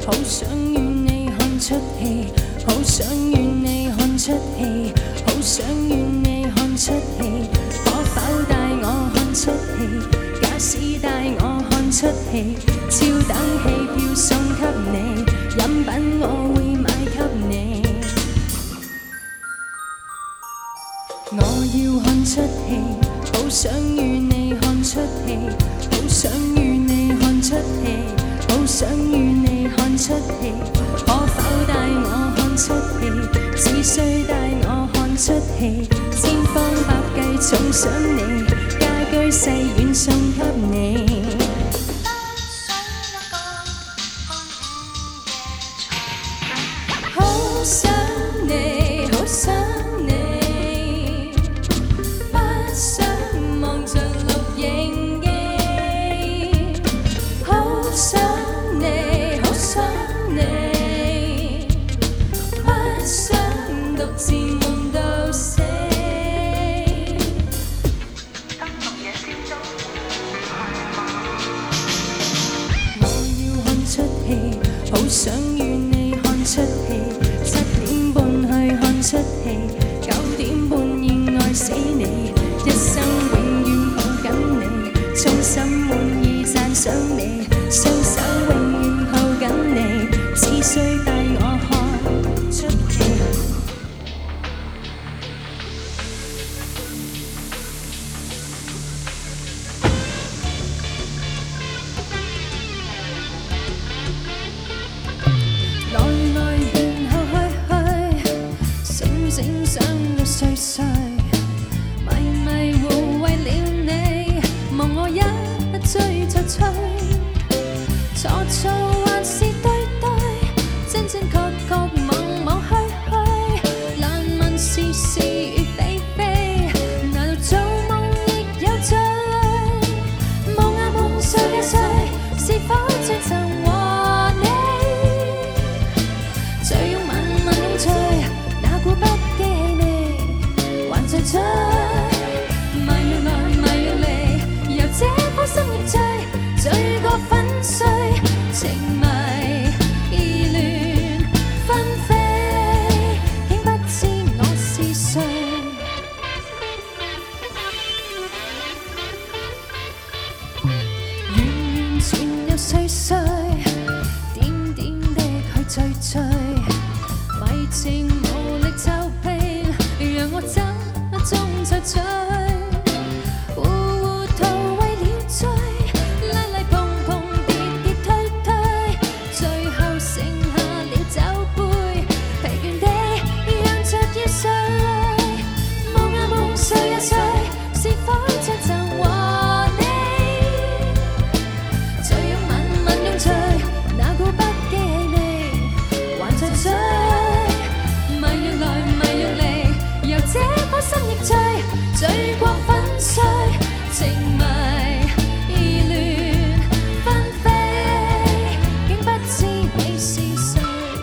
好想與你看出戲，好想與你看出戲，好想與你看出戲，可否帶我看出戲？假使帶我看出戲，超等戲票送給你，飲品我會買給你。我要看出戲，好想與你看出戲，好想與你看出戲，好想與你看出戲，可否帶我看出戲？只需帶我看出戲，千方百計重賞你，家居細軟送給你。好想你，好想你，不想望着錄影機。好想你，好想你，不想獨自悶到死。我要看出戲，好想與你看出戲，7點半去看出戲，9點半要愛死你，一生永遠抱緊你，衷心滿意讚賞你，雙手永遠抱緊你，只需帶我看出戲。來來然後去，醒醒想到碎碎，迷迷糊為了你，望我一追就催，錯錯還是對對，真真確確茫茫虛，難問是是與非非，難道做夢亦有罪？夢啊夢碎嘅碎，是否最曾和你？醉擁吻吻擁醉，哪顧不記你，還在追，迷藥來迷藥離，由這顆心亦醉，醉過粉碎，情迷意亂紛飛，竟不知我是誰。完完全又碎碎，點點的去追追，迷情無力皺皮，讓我走中就醉，糊糊塗為了追，拉拉碰碰跌跌推推，最後剩下了酒杯，疲倦地讓着要睡，夢啊夢碎啊碎，是否再曾和你？醉擁吻吻擁醉，哪顧不記你，還在追，迷藥來迷藥離，由這顆心亦醉，醉過粉碎，情迷意亂紛飛，竟不知你是誰。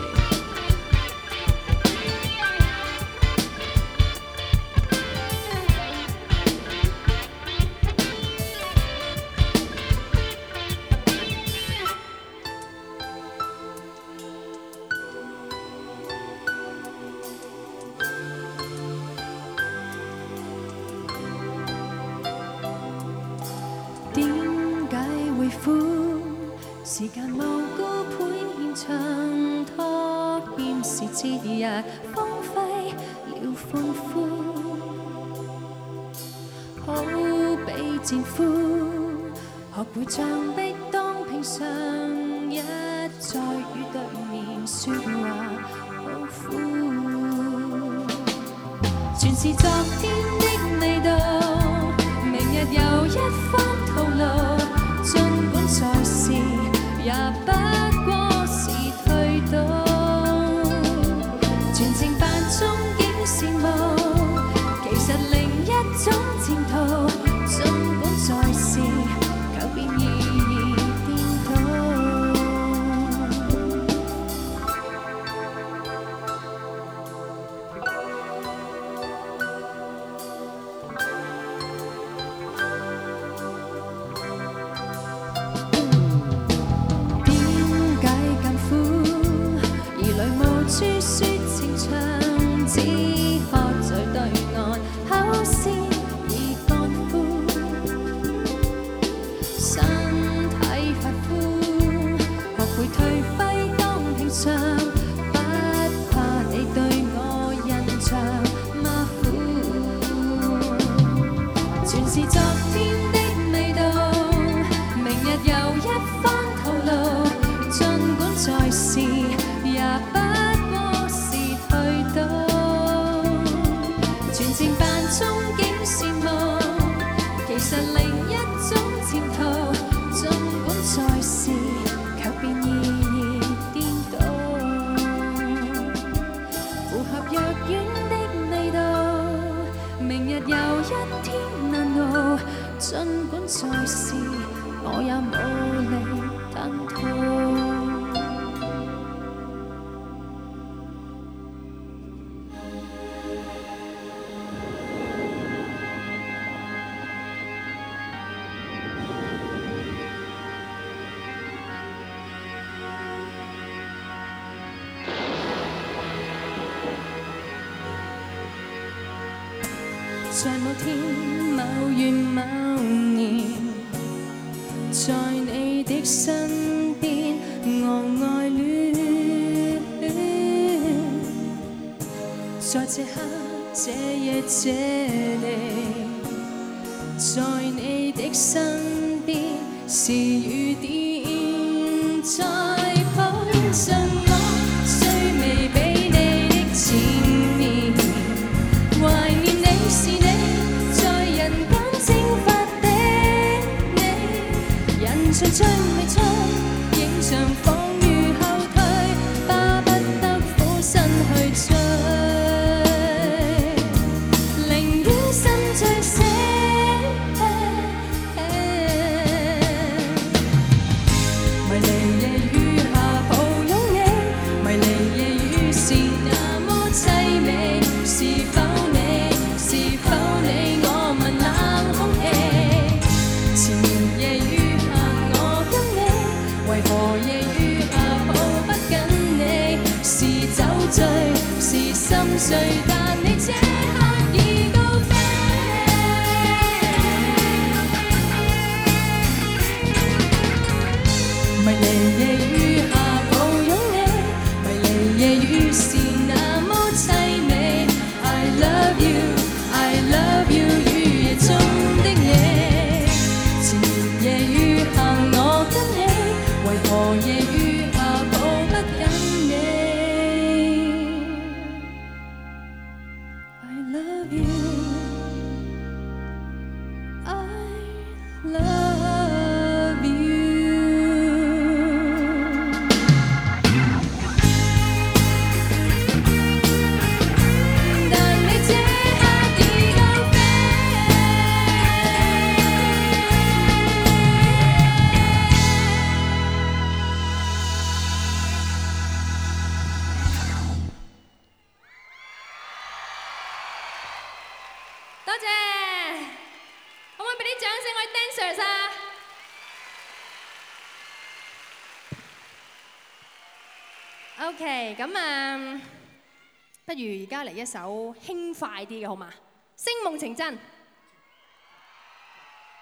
點解會苦？時間無辜倍延長，拖欠時節日荒廢了歡呼，好比戰俘，學會像壁當平常，一再與對面說話好苦，全是昨天的味道，明日又一番套路，儘管在時也不過是退到，全程扮憧憬羨慕，其實另一種前途，儘管在時求變意義顛倒。 也無力單拖。在某天、某月、某年，在你的身邊，我愛戀。在這刻、這夜、這地，在你的身邊，是雨點在抱着我，雖未比你的前面，懷念你是你。像最未出，影像仿如後退，巴不得俯身去追，寧願心醉死。迷離夜雨下抱擁你，迷離夜雨是那麼凄美，是否你？是否你？我問冷空氣，前年夜雨。為何夜雨下抱不緊你？是酒醉，是心碎，但你這刻已高飛。迷離夜雨下抱擁你，迷離夜雨是那麼凄美。I love you, I love you， 雨夜中的你，前年夜雨下我跟你。為何夜雨下抱不緊你 ？I love you, I love you。但你這刻已高飛。多謝，可唔可以俾啲掌聲我哋 dancers 啊 ？OK， 咁不如而家嚟一首輕快啲嘅好嘛？《星夢情真》。